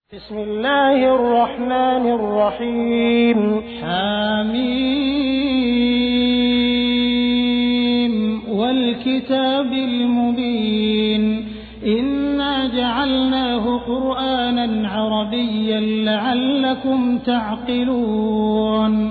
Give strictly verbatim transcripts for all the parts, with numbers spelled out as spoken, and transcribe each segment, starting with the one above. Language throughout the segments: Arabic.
بسم الله الرحمن الرحيم. حميم والكتاب المبين إنا جعلناه قرآنا عربيا لعلكم تعقلون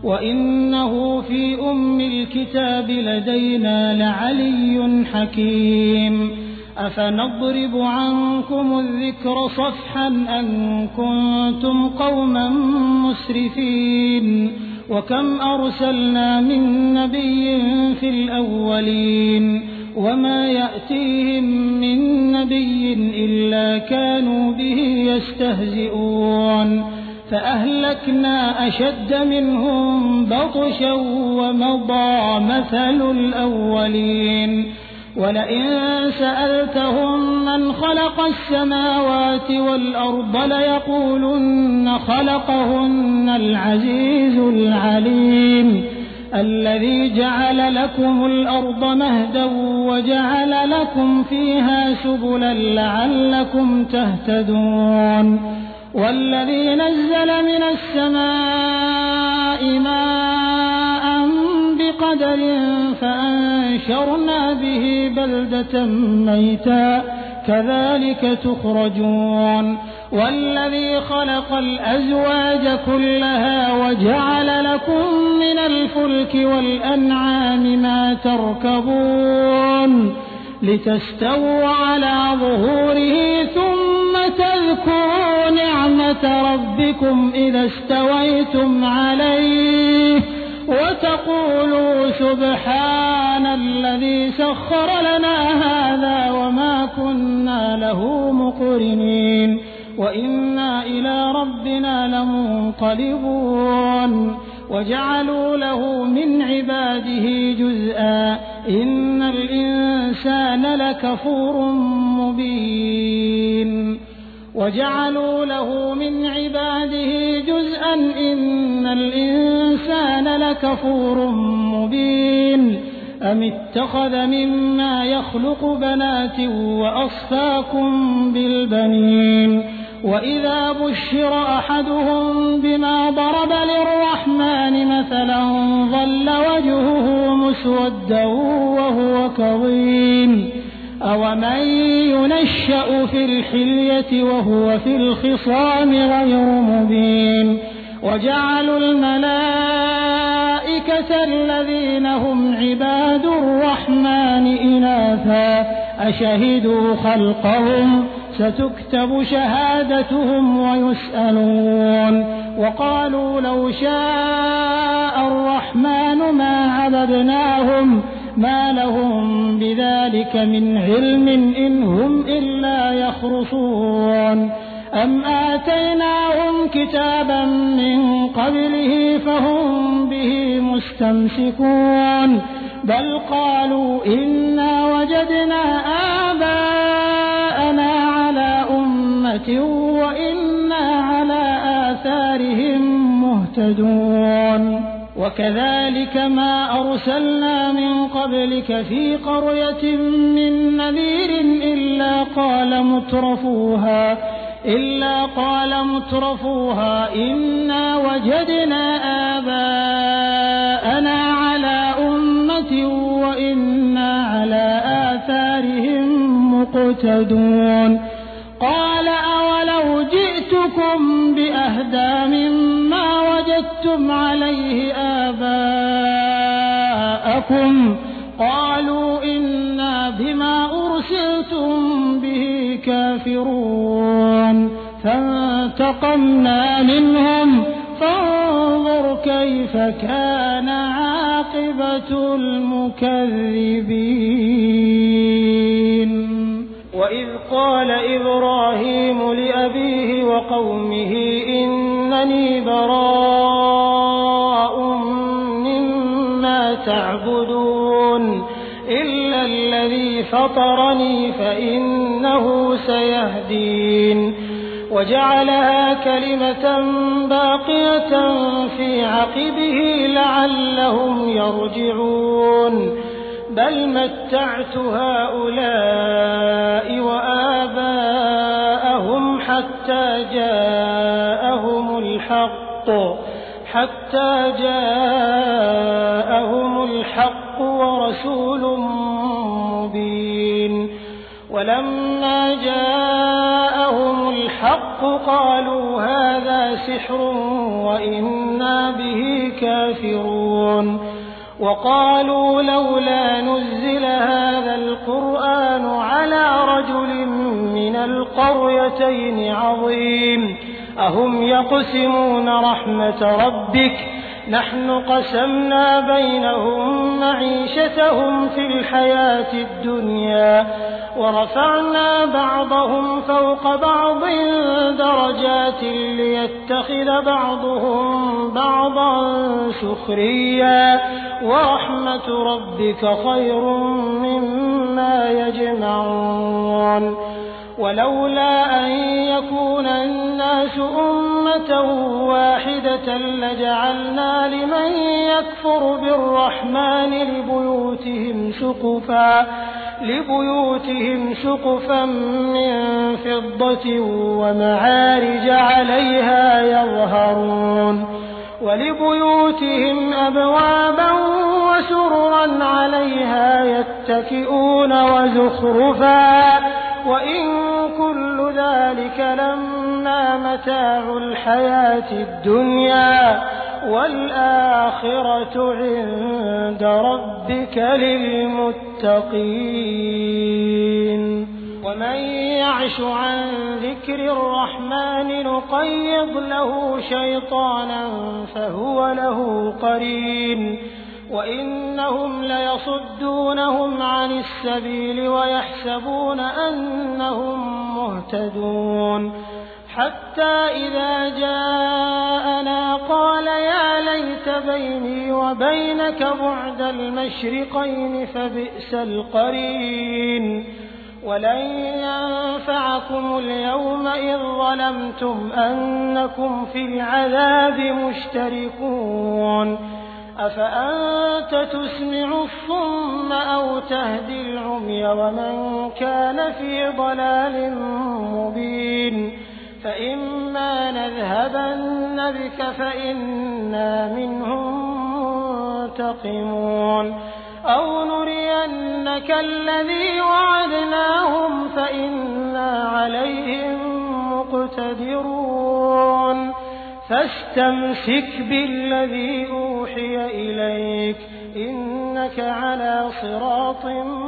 وإنه في أم الكتاب لدينا لعلي حكيم. أفنضرب عنكم الذكر صفحا أن كنتم قوما مسرفين وكم أرسلنا من نبي في الأولين وما يأتيهم من نبي إلا كانوا به يستهزئون فأهلكنا أشد منهم بطشا ومضى مثل الأولين ولئن سألتهم من خلق السماوات والأرض ليقولن خلقهن العزيز العليم الذي جعل لكم الأرض مهدا وجعل لكم فيها سبلا لعلكم تهتدون والذي نزل من السماء ماء بقدر فأنشرنا به بلدة ميتا كذلك تخرجون والذي خلق الأزواج كلها وجعل لكم من الفلك والأنعام ما تركبون لتستووا على ظهوره ثم تذكروا نعمة ربكم إذا استويتم عليه وتقولوا سبحان الذي سخر لنا هذا وما كنا له مقرنين وإنا إلى ربنا لمنقلبون وجعلوا له من عباده جزءا إن الإنسان لكفور مبين وجعلوا له من عباده جزءا إن الإنسان لكفور مبين أم اتخذ مما يخلق بنات وأصفاكم بالبنين وإذا بشر أحدهم بما ضرب للرحمن مثلا ظل وجهه مسودا وهو كظيم أومن ينشأ في الحلية وهو في الخصام غير مبين وجعلوا الملائكة الذين هم عباد الرحمن إناثا أشهدوا خلقهم ستكتب شهادتهم ويسألون وقالوا لو شاء الرحمن ما عبدناهم ما لهم بذلك من علم إن هم إلا يخرصون أم آتيناهم كتابا من قبله فهم به مستمسكون بل قالوا إنا وجدنا آباءنا على أمة وإنا على آثارهم مهتدون وكذلك ما أرسلنا من قبلك في قرية من نذير إلا قال مترفوها إلا قال مترفوها إنا وجدنا آباءنا على أمة وإنا على آثارهم مقتدون قال أولو جئتكم بأهدى مما وجدتم عليه آباءكم قالوا إنا بما أرسلتم به كافرون فانتقمنا منهم فانظر كيف كان عاقبة المكذبين وإذ قال إبراهيم لأبيه وقومه إنني براء مما تعبدون إلا الذي فطرني فإنه سيهدين وجعلها كلمة باقية في عقبه لعلهم يرجعون بل متعت هؤلاء وآباءهم حتى جاءهم الحق حتى جاءهم الحق ورسول مبين ولما جاءهم الحق قالوا هذا سحر وإنا به كافرون وقالوا لولا نزل هذا القرآن على رجل من القريتين عظيم أهم يقسمون رحمة ربك نحن قسمنا بينهم معيشتهم في الحياة الدنيا ورفعنا بعضهم فوق بعض درجات ليتخذ بعضهم بعضا سخريا ورحمة ربك خير مما يجمعون ولولا أن يكون الناس أمة واحدة لجعلنا لمن يكفر بالرحمن لبيوتهم سقفا لبيوتهم سقفا من فضة ومعارج عليها يظهرون ولبيوتهم أبوابا وسررا عليها يتكئون وزخرفا وإن كل ذلك لما متاع الحياة الدنيا والآخرة عند ربك للمتقين ومن يعش عن ذكر الرحمن نقيض له شيطانا فهو له قرين وإنهم ليصدونهم عن السبيل ويحسبون أنهم مهتدون حتى إذا جاءنا قال يا ليت بيني وبينك بعد المشرقين فبئس القرين ولن ينفعكم اليوم إذ ظلمتم أنكم في العذاب مشتركون أفأنت تسمع الصم أو تهدي العمي ومن كان في ضلال مبين فإما نذهبن بك فإنا منهم منتقمون أو نرينك الذي وعدناهم فإنا عليهم مقتدرون فاستمسك بالذي أوحي إليك إنك على صراط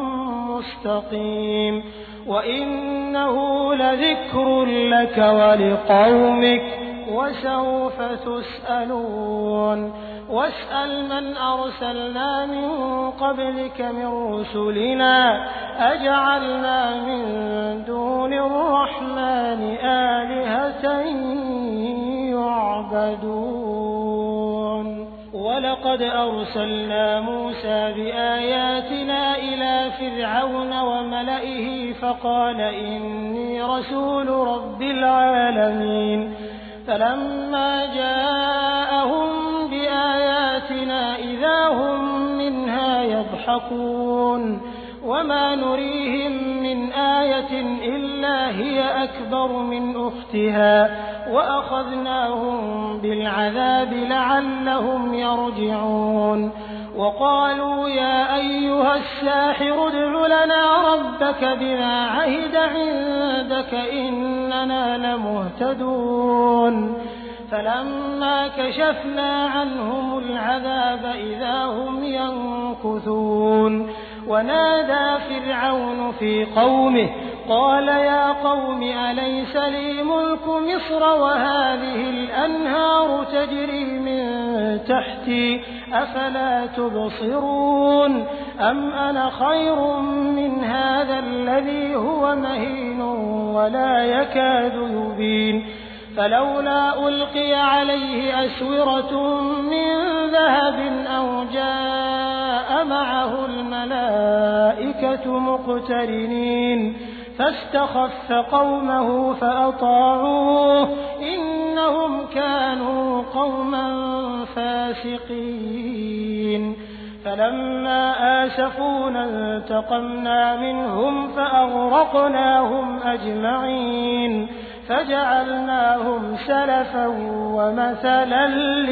مستقيم وإنه لذكر لك ولقومك وسوف تسألون واسأل من أرسلنا من قبلك من رسلنا أجعلنا من دون الرحمن آلهة يعبدون ولقد أرسلنا موسى بآياتنا إلى فرعون وملئه فقال إني رسول رب العالمين فلما جاءهم بآياتنا إذا هم منها يضحكون وما نريهم من آية إلا هي أكبر من أختها وأخذناهم بالعذاب لعلهم يرجعون وقالوا يا أيها الساحر ادع لنا ربك بما عهد عندك إننا لمهتدون فلما كشفنا عنهم العذاب إذا هم ينكثون ونادى فرعون في قومه قال يا قوم أليس لي ملك مصر وهذه الأنهار تجري من تحتي أفلا تبصرون أم أنا خير من هذا الذي هو مهين ولا يكاد يبين فلولا ألقي عليه أسورة من ذهب أو جاء معه الملائكة مقترنين فاستخف قومه فأطاعوه إنهم كانوا قوما فاسقين فلما آسفونا انتقمنا منهم فأغرقناهم أجمعين فجعلناهم سلفا ومثلا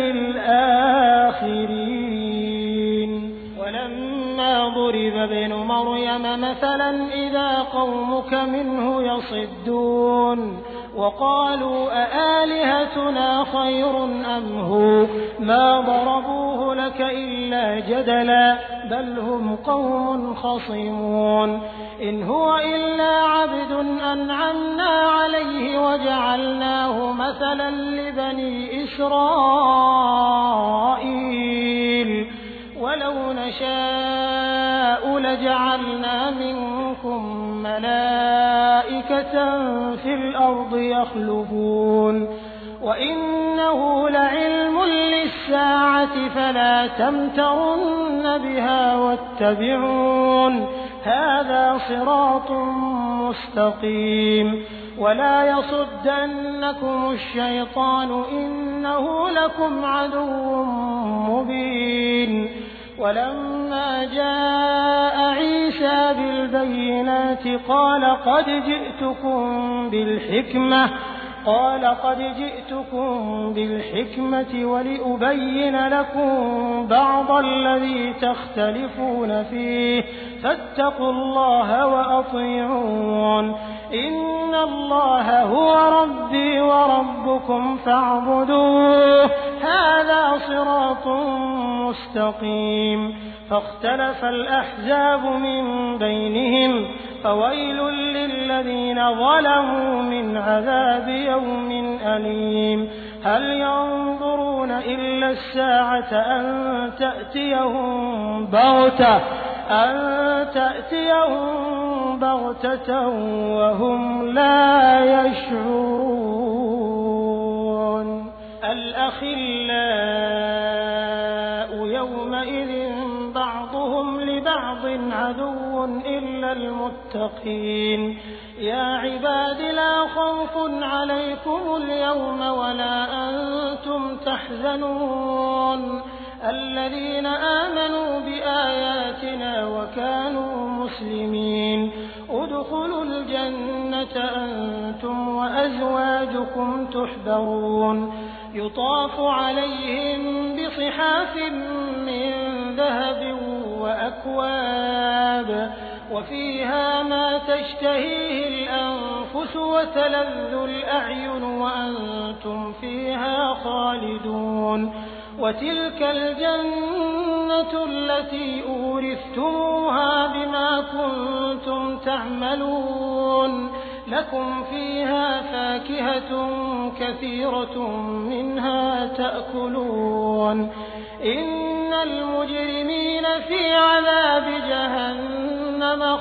للآخرين ولما ضرب ابن مريم مثلا إذا قومك منه يصدون وقالوا أآلهتنا خير أم هو ما ضربوه لك إلا جدلا بل هم قوم خصمون إن هو إلا عبد أنعمنا عليه وجعلناه مثلا لبني إسرائيل ولو نشاء لجعلنا منكم ملائكة في الأرض يخلفون وإنه لعلم للساعة فلا تمترن بها واتبعون هذا صراط مستقيم ولا يصدنكم الشيطان إنه لكم عدو مبين ولما جاء عيسى بالبينات قال قد جئتكم بالحكمة قال قد جئتكم بالحكمة ولأبين لكم بعض الذي تختلفون فيه فاتقوا الله وأطيعون إن الله هو ربي وربكم فاعبدوه هذا صراط مستقيم فاختلف الأحزاب من بينهم فويل للذين ظلموا من عذاب يوم أليم هل ينظرون إلا الساعة أن تأتيهم بغتة أن تأتيهم بغتة وهم لا يشعرون الأخلاء يومئذ بعضهم لبعض عدو إلا المتقين يا عباد لا خوف عليكم اليوم ولا أنتم تحزنون الذين آمنوا بآياتنا وكانوا مسلمين ادخلوا الجنة أنتم وأزواجكم تحبرون يطاف عليهم بصحاف من ذهب وأكواب وفيها ما تشتهيه الأنفس وتلذ الأعين وأنتم فيها خالدون وتلك الجنة التي أورثتموها بما كنتم تعملون لكم فيها فاكهة كثيرة منها تأكلون إن المجرمين في عذاب جهنم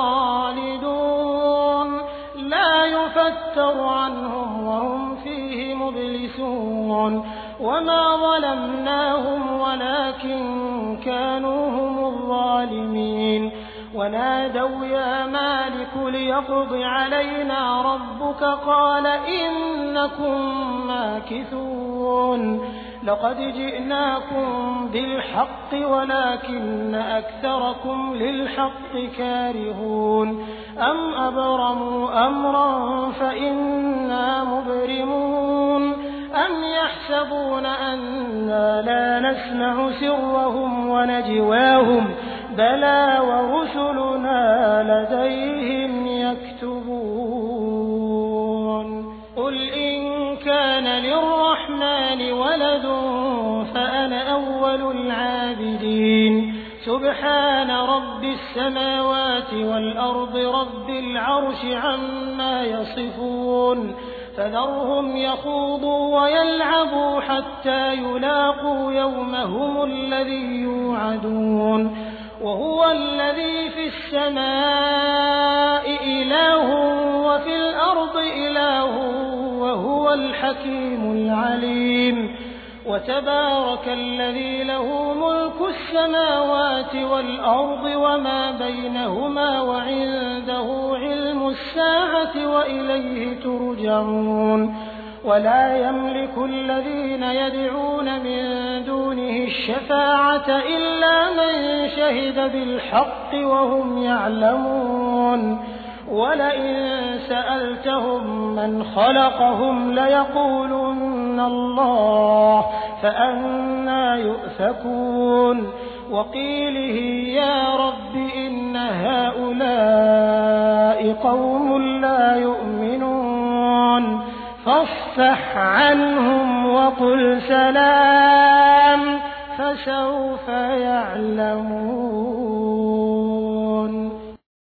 خالدون لا يفتر عنهم وهم فيه مبلسون وما ظلمناهم ولكن كانوا هم الظالمين ونادوا يا مالك ليقض علينا ربك قال إنكم ماكثون لقد جئناكم بالحق ولكن أكثركم للحق كارهون أم أبرموا أمرا فإنا مبرمون أم يحسبون أنا لا نسمع سرهم ونجواهم بلى ورسلنا لديهم يكتبون قل إن كان للرحمن ولد فأنا أول العابدين سبحان رب السماوات والأرض رب العرش عما يصفون فذرهم يخوضوا ويلعبوا حتى يلاقوا يومهم الذي يوعدون وهو الذي في السماء إله وفي الأرض إله وهو الحكيم العليم وتبارك الذي له ملك السماوات والأرض وما بينهما وعنده علم الساعة وإليه ترجعون ولا يملك الذين يدعون من دونه الشفاعة إلا من شهد بالحق وهم يعلمون وَلَئِن سَأَلْتَهُم مَّنْ خَلَقَهُمْ لَيَقُولُنَّ اللَّهُ فَأَنَّىٰ يُؤْفَكُونَ وَقِيلِهِ يَا رَبِّ إِنَّ هَٰؤُلَاءِ قَوْمٌ لَّا يُؤْمِنُونَ فَاصْفَحْ عَنْهُمْ وَقُلْ سَلَامٌ فَسَوْفَ يَعْلَمُونَ.